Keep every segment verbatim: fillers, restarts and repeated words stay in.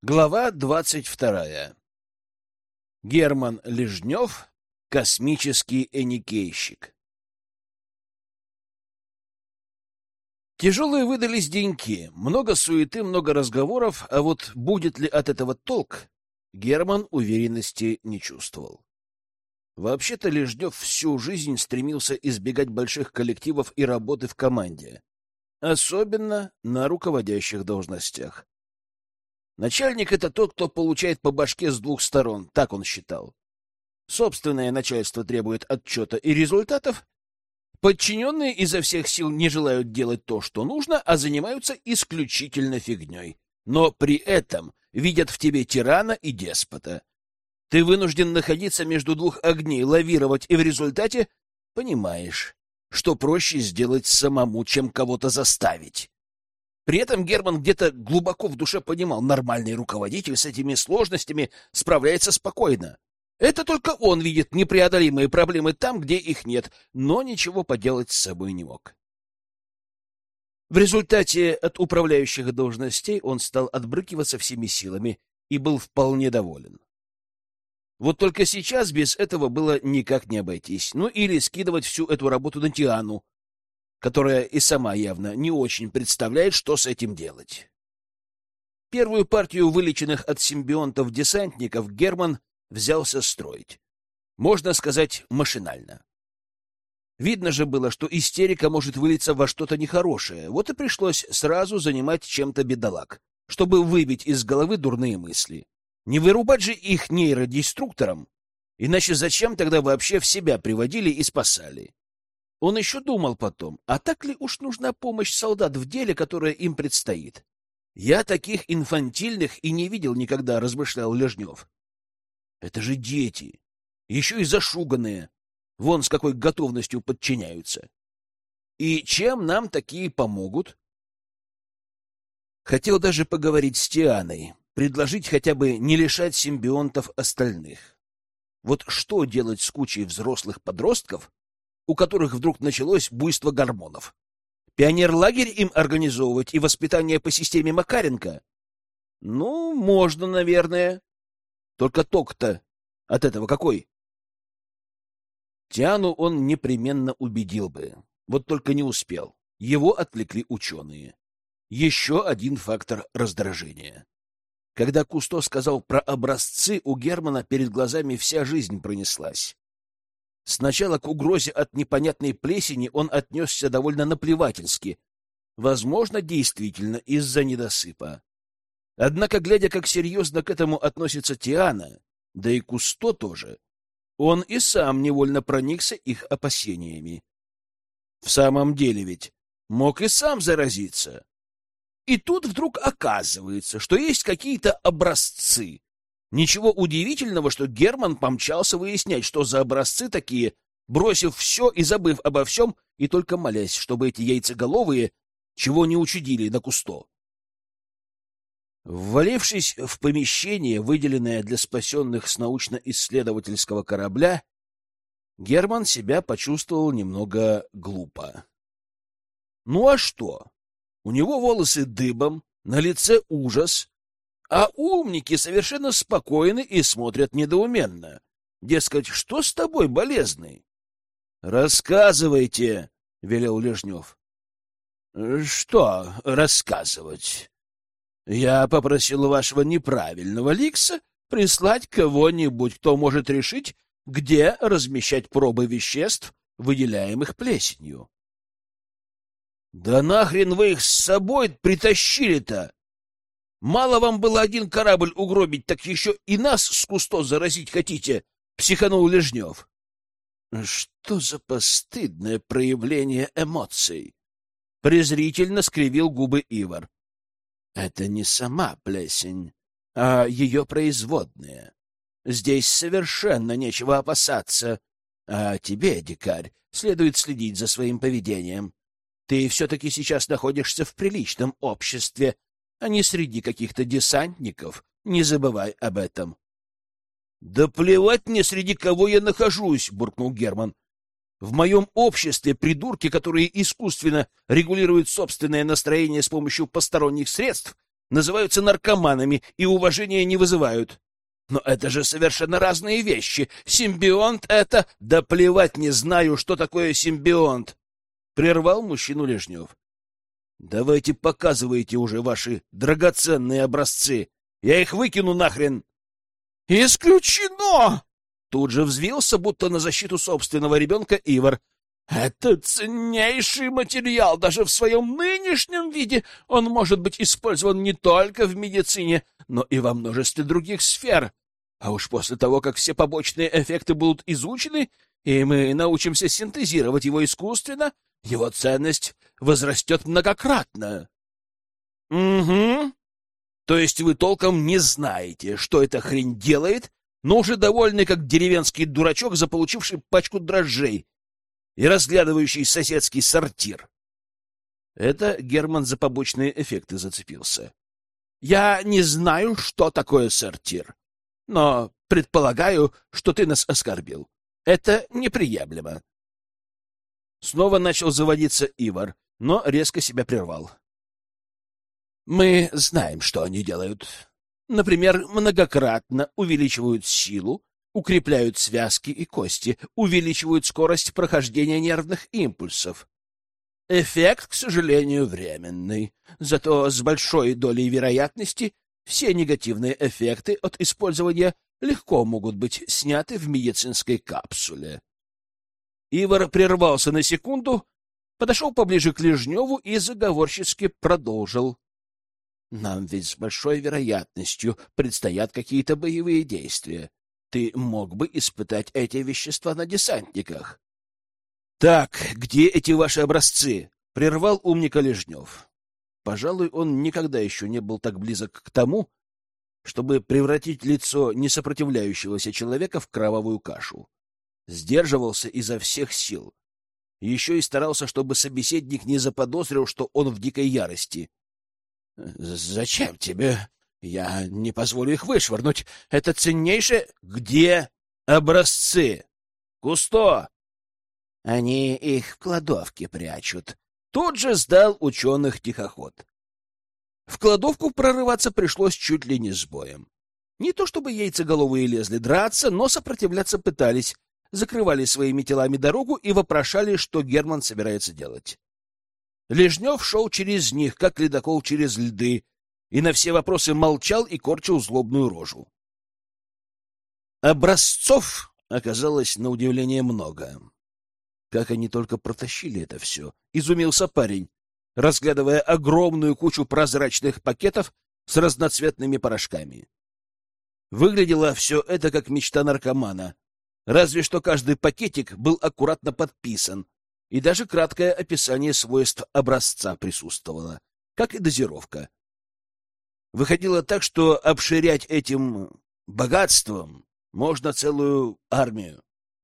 Глава двадцать вторая. Герман Лежнев, космический эникейщик. Тяжелые выдались деньки, много суеты, много разговоров, а вот будет ли от этого толк, Герман уверенности не чувствовал. Вообще-то Лежнев всю жизнь стремился избегать больших коллективов и работы в команде, особенно на руководящих должностях. Начальник — это тот, кто получает по башке с двух сторон, так он считал. Собственное начальство требует отчета и результатов, подчиненные изо всех сил не желают делать то, что нужно, а занимаются исключительно фигней. Но при этом видят в тебе тирана и деспота. Ты вынужден находиться между двух огней, лавировать, и в результате понимаешь, что проще сделать самому, чем кого-то заставить. При этом Герман где-то глубоко в душе понимал, нормальный руководитель с этими сложностями справляется спокойно. Это только он видит непреодолимые проблемы там, где их нет, но ничего поделать с собой не мог. В результате от управляющих должностей он стал отбрыкиваться всеми силами и был вполне доволен. Вот только сейчас без этого было никак не обойтись. Ну или скидывать всю эту работу на Тиану, которая и сама явно не очень представляет, что с этим делать. Первую партию вылеченных от симбионтов десантников Герман взялся строить. Можно сказать, машинально. Видно же было, что истерика может вылиться во что-то нехорошее, вот и пришлось сразу занимать чем-то бедолаг, чтобы выбить из головы дурные мысли. Не вырубать же их нейродеструктором, иначе зачем тогда вообще в себя приводили и спасали? Он еще думал потом, а так ли уж нужна помощь солдат в деле, которое им предстоит? Я таких инфантильных и не видел никогда, размышлял Лежнев. Это же дети, еще и зашуганные, вон с какой готовностью подчиняются. И чем нам такие помогут? Хотел даже поговорить с Тианой, предложить хотя бы не лишать симбионтов остальных. Вот что делать с кучей взрослых подростков, у которых вдруг началось буйство гормонов? Пионерлагерь им организовывать и воспитание по системе Макаренко? Ну, можно, наверное. Только ток-то от этого какой? Тиану он непременно убедил бы. Вот только не успел. Его отвлекли ученые. Еще один фактор раздражения. Когда Кусто сказал про образцы, у Германа перед глазами вся жизнь пронеслась. Сначала к угрозе от непонятной плесени он отнесся довольно наплевательски, возможно, действительно из-за недосыпа. Однако, глядя, как серьезно к этому относится Тиана, да и Кусто тоже, он и сам невольно проникся их опасениями. В самом деле ведь мог и сам заразиться. И тут вдруг оказывается, что есть какие-то образцы. Ничего удивительного, что Герман помчался выяснять, что за образцы такие, бросив все и забыв обо всем, и только молясь, чтобы эти яйцеголовые чего не учудили на Кусто. Ввалившись в помещение, выделенное для спасенных с научно-исследовательского корабля, Герман себя почувствовал немного глупо. Ну а что? У него волосы дыбом, на лице ужас, а умники совершенно спокойны и смотрят недоуменно. Дескать, что с тобой, болезный? — Рассказывайте, — велел Лежнев. — Что рассказывать? Я попросил вашего неправильного Ликса прислать кого-нибудь, кто может решить, где размещать пробы веществ, выделяемых плесенью. — Да нахрен вы их с собой притащили-то? Мало вам было один корабль угробить, так еще и нас с Кусто заразить хотите, — психанул Лежнев. — Что за постыдное проявление эмоций? — презрительно скривил губы Ивар. — Это не сама плесень, а ее производные. Здесь совершенно нечего опасаться. А тебе, дикарь, следует следить за своим поведением. Ты все-таки сейчас находишься в приличном обществе, а не среди каких-то десантников. Не забывай об этом. — Да плевать мне, среди кого я нахожусь, — буркнул Герман. — В моем обществе придурки, которые искусственно регулируют собственное настроение с помощью посторонних средств, называются наркоманами и уважения не вызывают. Но это же совершенно разные вещи. Симбионт — это... Да плевать не знаю, что такое симбионт! Прервал мужчину Лежнев. Давайте показывайте уже ваши драгоценные образцы. Я их выкину нахрен. Исключено! Тут же взвился, будто на защиту собственного ребенка, Ивар. Это ценнейший материал. Даже в своем нынешнем виде он может быть использован не только в медицине, но и во множестве других сфер. А уж после того, как все побочные эффекты будут изучены, и мы научимся синтезировать его искусственно, его ценность возрастет многократно. — Угу. То есть вы толком не знаете, что эта хрень делает, но уже довольны, как деревенский дурачок, заполучивший пачку дрожжей и разглядывающий соседский сортир. Это Герман за побочные эффекты зацепился. Я не знаю, что такое сортир, но предполагаю, что ты нас оскорбил. Это неприемлемо. Снова начал заводиться Ивар, но резко себя прервал. Мы знаем, что они делают. Например, многократно увеличивают силу, укрепляют связки и кости, увеличивают скорость прохождения нервных импульсов. Эффект, к сожалению, временный, зато с большой долей вероятности все негативные эффекты от использования легко могут быть сняты в медицинской капсуле. Ивар прервался на секунду, подошел поближе к Лежневу и заговорчески продолжил. Нам ведь с большой вероятностью предстоят какие-то боевые действия. Ты мог бы испытать эти вещества на десантниках. — Так, где эти ваши образцы? — прервал умника Лежнев. Пожалуй, он никогда еще не был так близок к тому, чтобы превратить лицо несопротивляющегося человека в кровавую кашу. Сдерживался изо всех сил. Еще и старался, чтобы собеседник не заподозрил, что он в дикой ярости. — Зачем тебе? Я не позволю их вышвырнуть. Это ценнейшее... Где образцы? Кусто! Они их в кладовке прячут. Тут же сдал ученых тихоход. В кладовку прорываться пришлось чуть ли не с боем. Не то чтобы яйцеголовые лезли драться, но сопротивляться пытались, закрывали своими телами дорогу и вопрошали, что Герман собирается делать. Лежнев шел через них, как ледокол через льды, и на все вопросы молчал и корчил злобную рожу. Образцов оказалось на удивление много. Как они только протащили это все, изумился парень, разглядывая огромную кучу прозрачных пакетов с разноцветными порошками. Выглядело все это как мечта наркомана, разве что каждый пакетик был аккуратно подписан, и даже краткое описание свойств образца присутствовало, как и дозировка. Выходило так, что обширять этим богатством можно целую армию.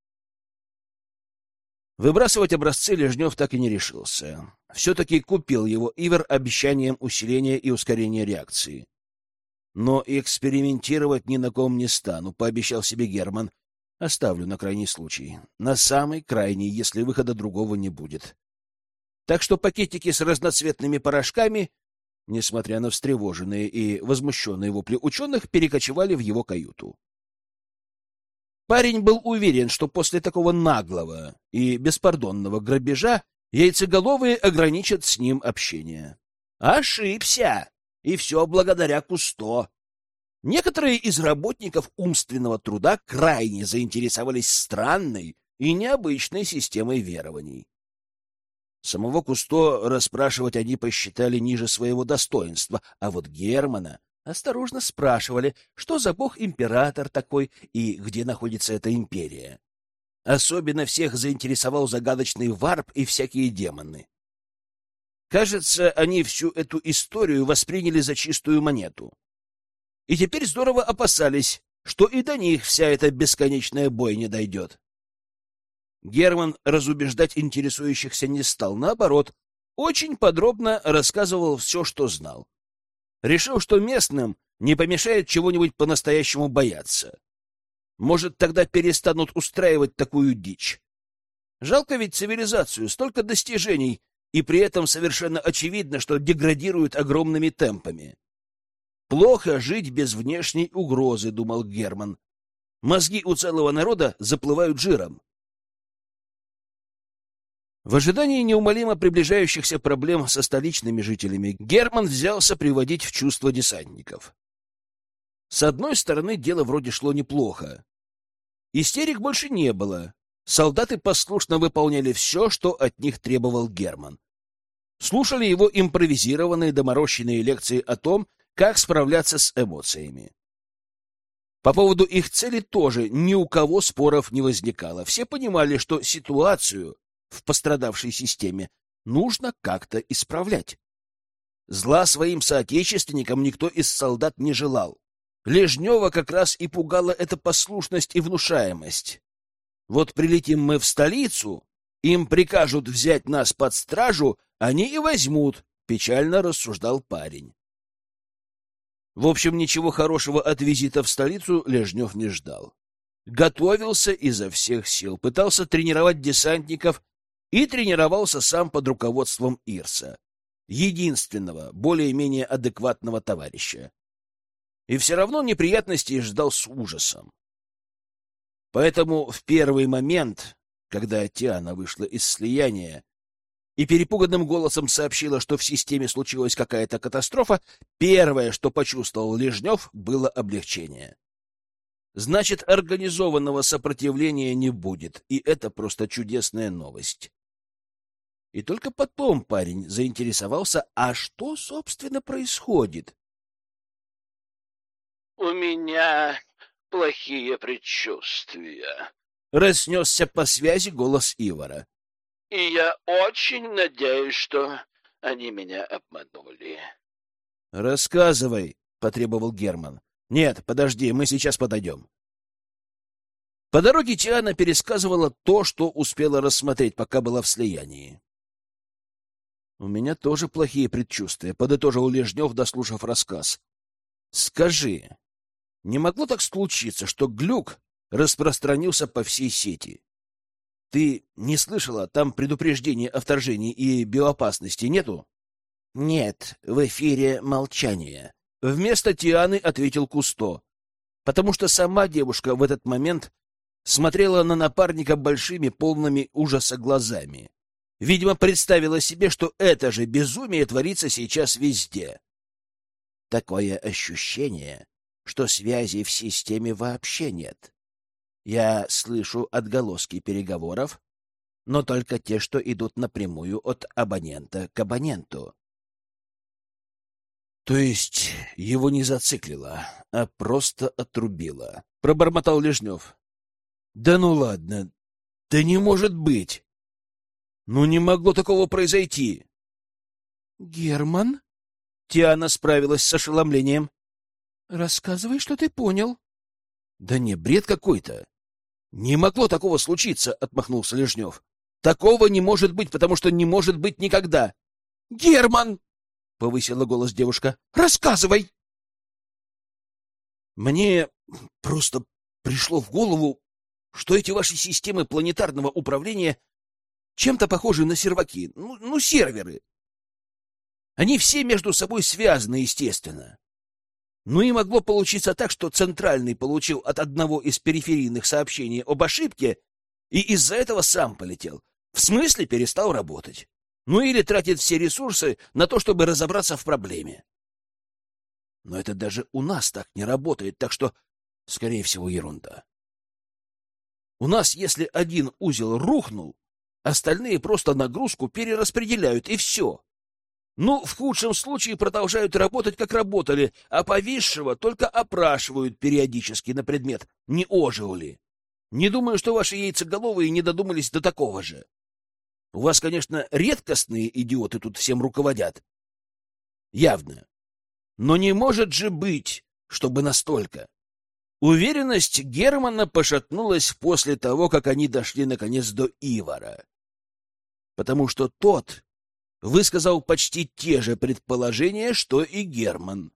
Выбрасывать образцы Лежнев так и не решился. Все-таки купил его Ивар обещанием усиления и ускорения реакции. Но экспериментировать ни на ком не стану, пообещал себе Герман. Оставлю на крайний случай. На самый крайний, если выхода другого не будет. Так что пакетики с разноцветными порошками, несмотря на встревоженные и возмущенные вопли ученых, перекочевали в его каюту. Парень был уверен, что после такого наглого и беспардонного грабежа яйцеголовые ограничат с ним общение. Ошибся! И все благодаря Кусто. Некоторые из работников умственного труда крайне заинтересовались странной и необычной системой верований. Самого Кусто расспрашивать они посчитали ниже своего достоинства, а вот Германа осторожно спрашивали, что за бог-император такой и где находится эта империя. Особенно всех заинтересовал загадочный варп и всякие демоны. Кажется, они всю эту историю восприняли за чистую монету. И теперь здорово опасались, что и до них вся эта бесконечная бойня дойдет. Герман разубеждать интересующихся не стал, наоборот, очень подробно рассказывал все, что знал. Решил, что местным не помешает чего-нибудь по-настоящему бояться. Может, тогда перестанут устраивать такую дичь. Жалко ведь цивилизацию, столько достижений, и при этом совершенно очевидно, что деградирует огромными темпами. Плохо жить без внешней угрозы, думал Герман. Мозги у целого народа заплывают жиром. В ожидании неумолимо приближающихся проблем со столичными жителями Герман взялся приводить в чувство десантников. С одной стороны, дело вроде шло неплохо. Истерик больше не было. Солдаты послушно выполняли все, что от них требовал Герман. Слушали его импровизированные доморощенные лекции о том, как справляться с эмоциями. По поводу их цели тоже ни у кого споров не возникало. Все понимали, что ситуацию в пострадавшей системе нужно как-то исправлять. Зла своим соотечественникам никто из солдат не желал. Лежнева как раз и пугала эта послушность и внушаемость. Вот прилетим мы в столицу, им прикажут взять нас под стражу, они и возьмут, печально рассуждал парень. В общем, ничего хорошего от визита в столицу Лежнев не ждал. Готовился изо всех сил, пытался тренировать десантников и тренировался сам под руководством Ирса, единственного, более-менее адекватного товарища. И все равно неприятностей ждал с ужасом. Поэтому в первый момент, когда Тиана вышла из слияния и перепуганным голосом сообщила, что в системе случилась какая-то катастрофа, первое, что почувствовал Лежнев, было облегчение. Значит, организованного сопротивления не будет, и это просто чудесная новость. И только потом парень заинтересовался, а что, собственно, происходит? — У меня плохие предчувствия, — разнесся по связи голос Ивара. — И я очень надеюсь, что они меня обманули. — Рассказывай, — потребовал Герман. — Нет, подожди, мы сейчас подойдем. По дороге Тиана пересказывала то, что успела рассмотреть, пока была в слиянии. — У меня тоже плохие предчувствия, — подытожил Лежнев, дослушав рассказ. — Скажи, не могло так случиться, что глюк распространился по всей сети? Ты не слышала, там предупреждения о вторжении и биоопасности нету? — Нет, в эфире молчание. Вместо Тианы ответил Кусто, потому что сама девушка в этот момент смотрела на напарника большими, полными ужаса глазами. Видимо, представила себе, что это же безумие творится сейчас везде. Такое ощущение, что связи в системе вообще нет. Я слышу отголоски переговоров, но только те, что идут напрямую от абонента к абоненту. То есть его не зациклило, а просто отрубило, — пробормотал Лежнев. Да ну ладно, да не может быть. Ну не могло такого произойти. Герман? Тиана справилась с ошеломлением. Рассказывай, что ты понял. Да не, бред какой-то. Не могло такого случиться, отмахнулся Лежнев. Такого не может быть, потому что не может быть никогда. Герман! Повысила голос девушка. Рассказывай! Мне просто пришло в голову, что эти ваши системы планетарного управления чем-то похожи на серваки, ну, ну, серверы. Они все между собой связаны, естественно. Ну и могло получиться так, что центральный получил от одного из периферийных сообщений об ошибке и из-за этого сам полетел. В смысле перестал работать. Ну или тратит все ресурсы на то, чтобы разобраться в проблеме. Но это даже у нас так не работает, так что, скорее всего, ерунда. У нас, если один узел рухнул, остальные просто нагрузку перераспределяют, и все. Ну, в худшем случае продолжают работать, как работали, а повисшего только опрашивают периодически на предмет, не ожил ли. Не думаю, что ваши яйцеголовые не додумались до такого же. У вас, конечно, редкостные идиоты тут всем руководят. Явно. Но не может же быть, чтобы настолько. Уверенность Германа пошатнулась после того, как они дошли, наконец, до Ивара. Потому что тот высказал почти те же предположения, что и Герман.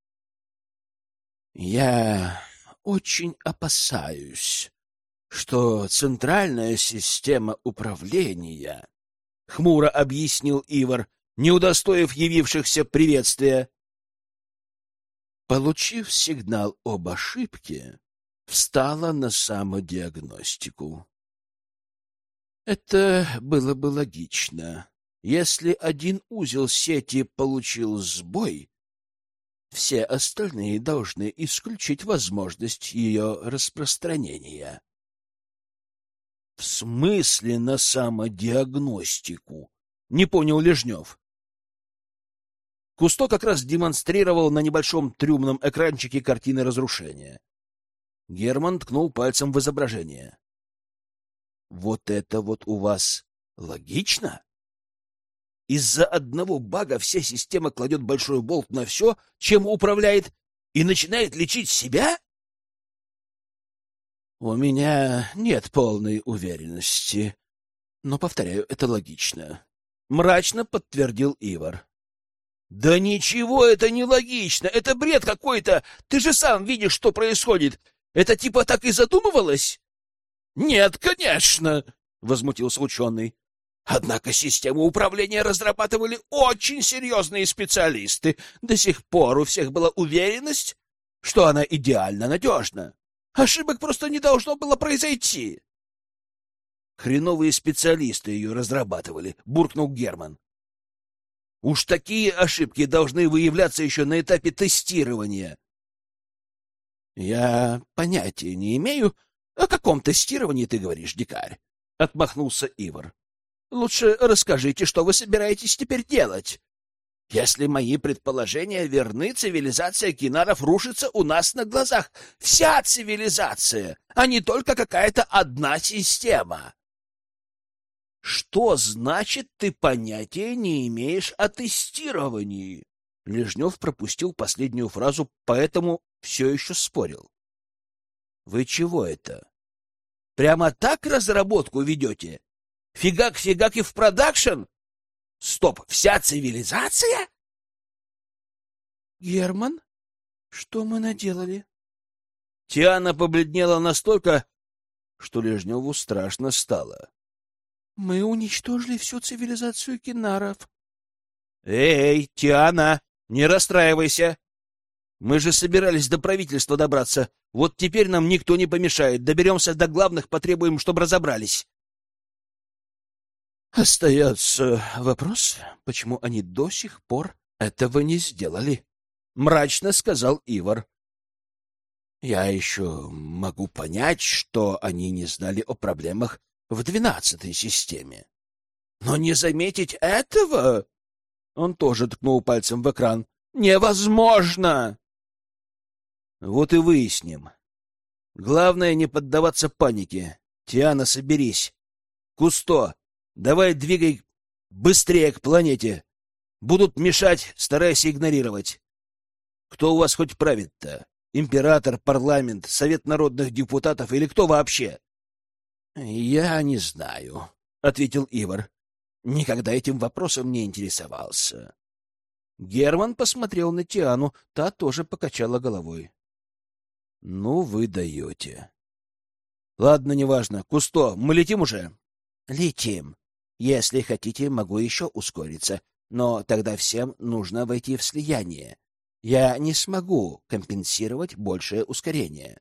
«Я очень опасаюсь, что центральная система управления», — хмуро объяснил Ивар, не удостоив явившихся приветствия, получив сигнал об ошибке, встала на самодиагностику. Это было бы логично. Если один узел сети получил сбой, все остальные должны исключить возможность ее распространения. — В смысле на самодиагностику? — не понял Лежнев. Кусто как раз демонстрировал на небольшом трюмном экранчике картины разрушения. Герман ткнул пальцем в изображение. — Вот это вот у вас логично? Из-за одного бага вся система кладет большой болт на все, чем управляет, и начинает лечить себя? — У меня нет полной уверенности, но, повторяю, это логично. Мрачно подтвердил Ивар. — Да ничего, это не логично, это бред какой-то. Ты же сам видишь, что происходит. Это типа так и задумывалось? — Нет, конечно, — возмутился ученый. Однако систему управления разрабатывали очень серьезные специалисты. До сих пор у всех была уверенность, что она идеально надежна. Ошибок просто не должно было произойти. Хреновые специалисты ее разрабатывали, буркнул Герман. Уж такие ошибки должны выявляться еще на этапе тестирования. Я понятия не имею, о каком тестировании ты говоришь, дикарь, отмахнулся Ивар. Лучше расскажите, что вы собираетесь теперь делать. Если мои предположения верны, цивилизация кинаров рушится у нас на глазах. Вся цивилизация, а не только какая-то одна система. Что значит, ты понятия не имеешь о тестировании? Лежнев пропустил последнюю фразу, поэтому все еще спорил. Вы чего это? Прямо так разработку ведете? Фигак-фигак и в продакшн? Стоп, вся цивилизация? Герман, что мы наделали? Тиана побледнела настолько, что Лежневу страшно стало. Мы уничтожили всю цивилизацию кинаров. Эй, Тиана, не расстраивайся. Мы же собирались до правительства добраться. Вот теперь нам никто не помешает. Доберемся до главных, потребуем, чтобы разобрались. Остается вопрос, почему они до сих пор этого не сделали, — мрачно сказал Ивар. Я еще могу понять, что они не знали о проблемах в двенадцатой системе. Но не заметить этого? Он тоже ткнул пальцем в экран. Невозможно! Вот и выясним. Главное не поддаваться панике. Тиана, соберись. Кусто, давай двигай быстрее к планете. Будут мешать, старайся игнорировать. Кто у вас хоть правит-то? Император, парламент, совет народных депутатов или кто вообще? — Я не знаю, — ответил Ивар. Никогда этим вопросом не интересовался. Герман посмотрел на Тиану, та тоже покачала головой. — Ну, вы даете. — Ладно, неважно. Кусто, мы летим уже? — Летим. Если хотите, могу еще ускориться, но тогда всем нужно войти в слияние. Я не смогу компенсировать большее ускорение.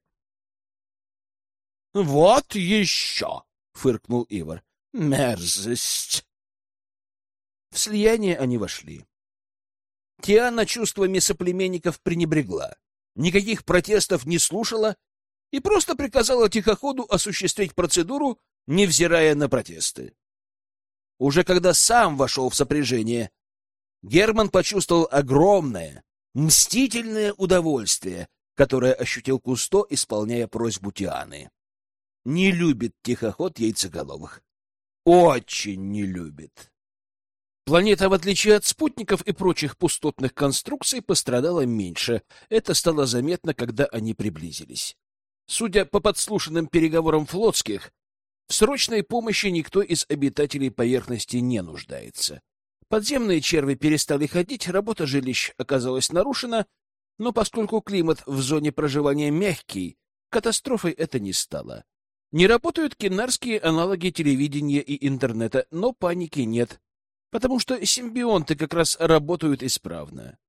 — Вот еще! — фыркнул Ивар. — Мерзость! В слияние они вошли. Тиана чувствами соплеменников пренебрегла, никаких протестов не слушала и просто приказала тихоходу осуществить процедуру, невзирая на протесты. Уже когда сам вошел в сопряжение, Герман почувствовал огромное, мстительное удовольствие, которое ощутил Кусто, исполняя просьбу Тианы. Не любит тихоход яйцеголовых. Очень не любит. Планета, в отличие от спутников и прочих пустотных конструкций, пострадала меньше. Это стало заметно, когда они приблизились. Судя по подслушанным переговорам флотских, в срочной помощи никто из обитателей поверхности не нуждается. Подземные черви перестали ходить, работа жилищ оказалась нарушена, но поскольку климат в зоне проживания мягкий, катастрофой это не стало. Не работают кинарские аналоги телевидения и интернета, но паники нет, потому что симбионты как раз работают исправно.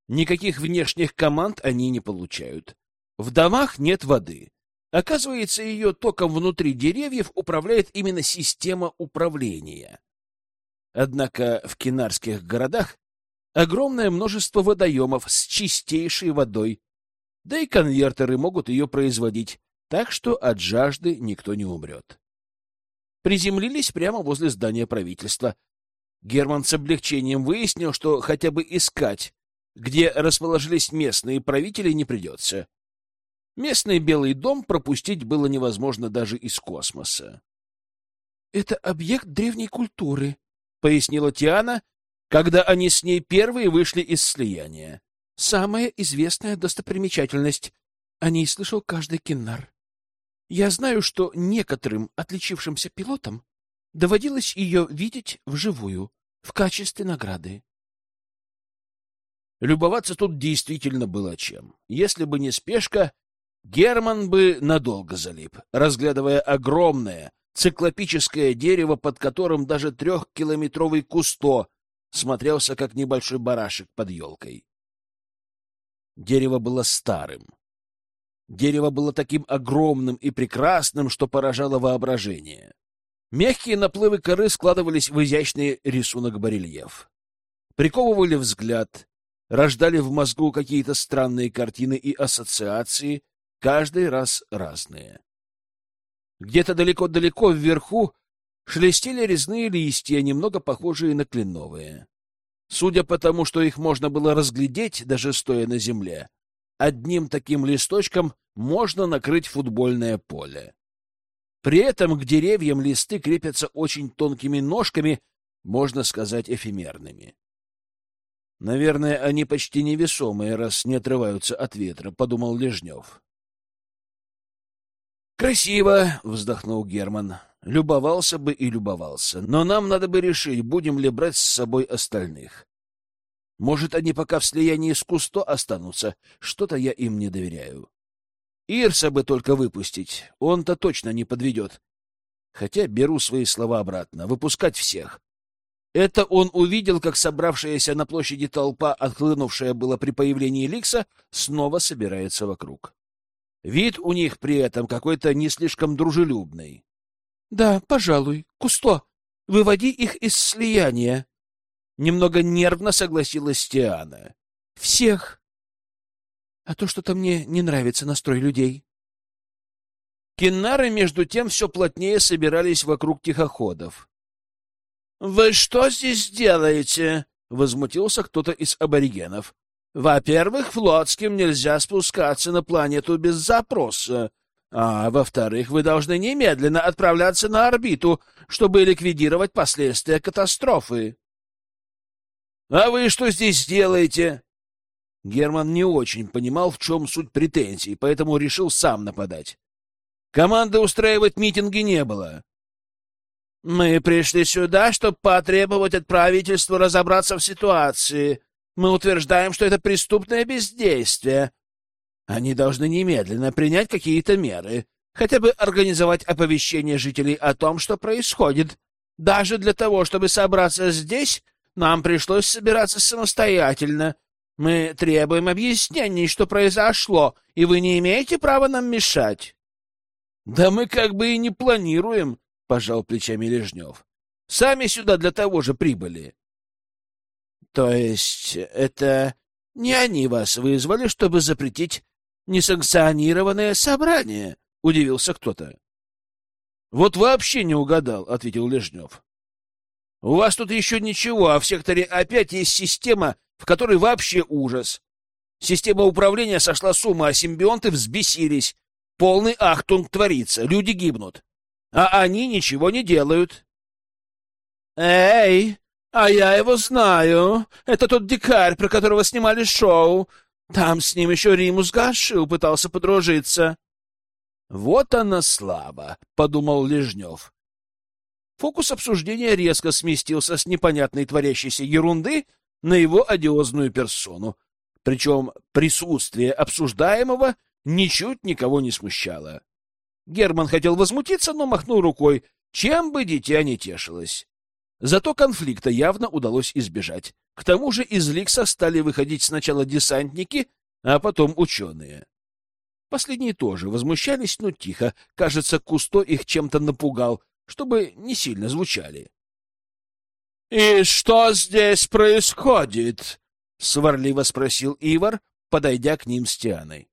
Никаких внешних команд они не получают. В домах нет воды. Оказывается, ее током внутри деревьев управляет именно система управления. Однако в кинарских городах огромное множество водоемов с чистейшей водой, да и конвертеры могут ее производить, так что от жажды никто не умрет. Приземлились прямо возле здания правительства. Герман с облегчением выяснил, что хотя бы искать, где расположились местные правители, не придется. Местный Белый дом пропустить было невозможно даже из космоса. — Это объект древней культуры, — пояснила Тиана, когда они с ней первые вышли из слияния. — Самая известная достопримечательность. О ней слышал каждый киннар. Я знаю, что некоторым отличившимся пилотам доводилось ее видеть вживую, в качестве награды. Любоваться тут действительно было чем. Если бы не спешка, Герман бы надолго залип, разглядывая огромное циклопическое дерево, под которым даже трехкилометровый кусто смотрелся, как небольшой барашек под елкой. Дерево было старым. Дерево было таким огромным и прекрасным, что поражало воображение. Мягкие наплывы коры складывались в изящный рисунок-барельеф. Приковывали взгляд, рождали в мозгу какие-то странные картины и ассоциации, каждый раз разные. Где-то далеко-далеко вверху шелестели резные листья, немного похожие на кленовые. Судя по тому, что их можно было разглядеть, даже стоя на земле, одним таким листочком можно накрыть футбольное поле. При этом к деревьям листы крепятся очень тонкими ножками, можно сказать, эфемерными. Наверное, они почти невесомые, раз не отрываются от ветра, — подумал Лежнев. «Красиво!» — вздохнул Герман. «Любовался бы и любовался. Но нам надо бы решить, будем ли брать с собой остальных. Может, они пока в слиянии с Кусто останутся. Что-то я им не доверяю. Ирса бы только выпустить. Он-то точно не подведет. Хотя беру свои слова обратно. Выпускать всех. Это он увидел, как собравшаяся на площади толпа, отхлынувшая была при появлении Ликса, снова собирается вокруг. Вид у них при этом какой-то не слишком дружелюбный. — Да, пожалуй. Кусто, выводи их из слияния. Немного нервно согласилась Тиана. — Всех. А то что-то мне не нравится настрой людей. Киннары, между тем, все плотнее собирались вокруг тихоходов. — Вы что здесь делаете? — возмутился кто-то из аборигенов. — Во-первых, флотским нельзя спускаться на планету без запроса. А во-вторых, вы должны немедленно отправляться на орбиту, чтобы ликвидировать последствия катастрофы. — А вы что здесь делаете? Герман не очень понимал, в чем суть претензий, поэтому решил сам нападать. Команды устраивать митинги не было. — Мы пришли сюда, чтобы потребовать от правительства разобраться в ситуации. Мы утверждаем, что это преступное бездействие. Они должны немедленно принять какие-то меры, хотя бы организовать оповещение жителей о том, что происходит. Даже для того, чтобы собраться здесь, нам пришлось собираться самостоятельно. Мы требуем объяснений, что произошло, и вы не имеете права нам мешать. — Да мы как бы и не планируем, — пожал плечами Лежнев. — Сами сюда для того же прибыли. — То есть это не они вас вызвали, чтобы запретить несанкционированное собрание? — удивился кто-то. — Вот вообще не угадал, — ответил Лежнев. — У вас тут еще ничего, а в секторе опять есть система, в которой вообще ужас. Система управления сошла с ума, а симбионты взбесились. Полный ахтунг творится, люди гибнут. А они ничего не делают. — Эй, а я его знаю. Это тот дикарь, про которого снимали шоу. Там с ним еще Римус Гашил пытался подружиться. — Вот она слава, — подумал Лежнев. Фокус обсуждения резко сместился с непонятной творящейся ерунды на его одиозную персону. Причем присутствие обсуждаемого ничуть никого не смущало. Герман хотел возмутиться, но махнул рукой, чем бы дитя не тешилось. Зато конфликта явно удалось избежать. К тому же из Ликса стали выходить сначала десантники, а потом ученые. Последние тоже возмущались, но тихо. Кажется, Кусто их чем-то напугал, чтобы не сильно звучали. — И что здесь происходит? — сварливо спросил Ивар, подойдя к ним с Тианой.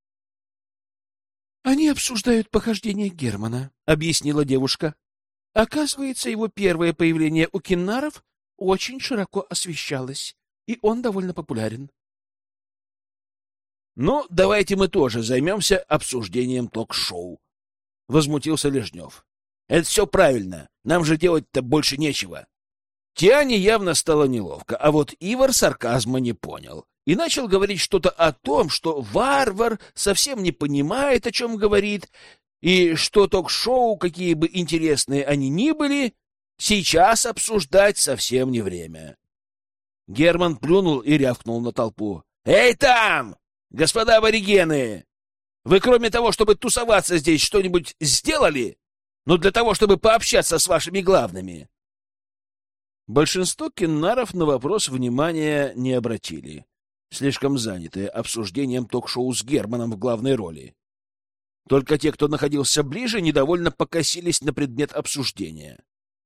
— Они обсуждают похождения Германа, — объяснила девушка. — Оказывается, его первое появление у киннаров очень широко освещалось, и он довольно популярен. — Ну, давайте мы тоже займемся обсуждением ток-шоу, — возмутился Лежнев. — Это все правильно, нам же делать-то больше нечего. Тиане явно стало неловко, а вот Ивар сарказма не понял и начал говорить что-то о том, что варвар совсем не понимает, о чем говорит, и что ток-шоу, какие бы интересные они ни были, сейчас обсуждать совсем не время. Герман плюнул и рявкнул на толпу. — Эй, там! Господа аборигены! Вы кроме того, чтобы тусоваться здесь, что-нибудь сделали? Ну, для того, чтобы пообщаться с вашими главными. Большинство киннаров на вопрос внимания не обратили, слишком занятые обсуждением ток-шоу с Германом в главной роли. Только те, кто находился ближе, недовольно покосились на предмет обсуждения.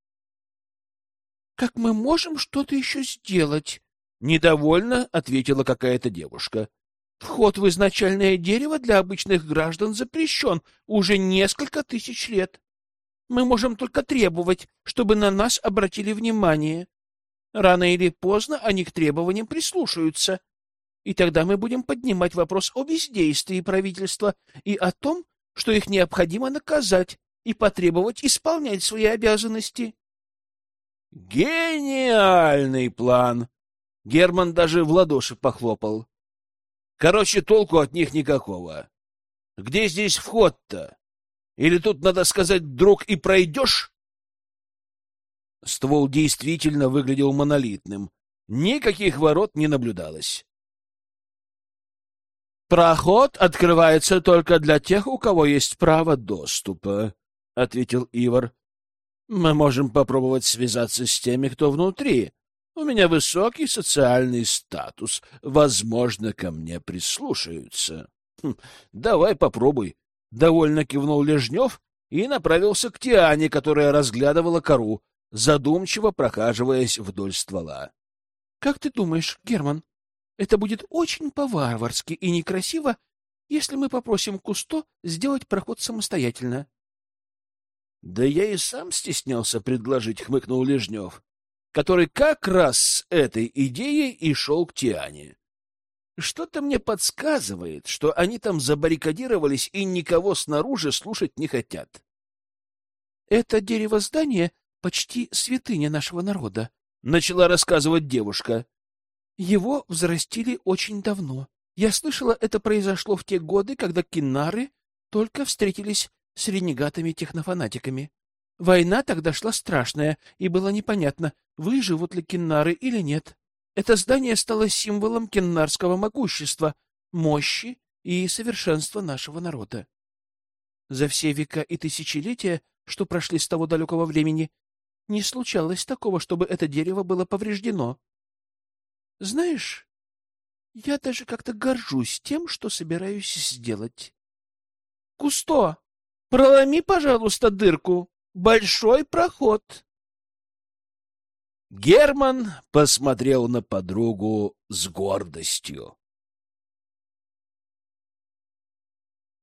— Как мы можем что-то еще сделать? — недовольно ответила какая-то девушка. — Вход в изначальное дерево для обычных граждан запрещен уже несколько тысяч лет. Мы можем только требовать, чтобы на нас обратили внимание. Рано или поздно они к требованиям прислушаются, и тогда мы будем поднимать вопрос о бездействии правительства и о том, что их необходимо наказать и потребовать исполнять свои обязанности. Гениальный план! Герман даже в ладоши похлопал. Короче, толку от них никакого. Где здесь вход-то? Или тут, надо сказать, друг, и пройдешь? Ствол действительно выглядел монолитным. Никаких ворот не наблюдалось. «Проход открывается только для тех, у кого есть право доступа», — ответил Ивар. «Мы можем попробовать связаться с теми, кто внутри. У меня высокий социальный статус. Возможно, ко мне прислушаются». Хм, «Давай попробуй», — довольно кивнул Лежнев и направился к Тиане, которая разглядывала кору, задумчиво прохаживаясь вдоль ствола. — Как ты думаешь, Герман, это будет очень по-варварски и некрасиво, если мы попросим Кусто сделать проход самостоятельно? — Да я и сам стеснялся предложить, — хмыкнул Лежнев, который как раз с этой идеей и шел к Тиане. Что-то мне подсказывает, что они там забаррикадировались и никого снаружи слушать не хотят. — Это дерево-здание почти святыня нашего народа, — начала рассказывать девушка. — Его взрастили очень давно. Я слышала, это произошло в те годы, когда киннары только встретились с ренегатами-технофанатиками. Война тогда шла страшная, и было непонятно, выживут ли киннары или нет. Это здание стало символом киннарского могущества, мощи и совершенства нашего народа. За все века и тысячелетия, что прошли с того далекого времени, не случалось такого, чтобы это дерево было повреждено. Знаешь, я даже как-то горжусь тем, что собираюсь сделать. Кусто, проломи, пожалуйста, дырку. Большой проход. Герман посмотрел на подругу с гордостью.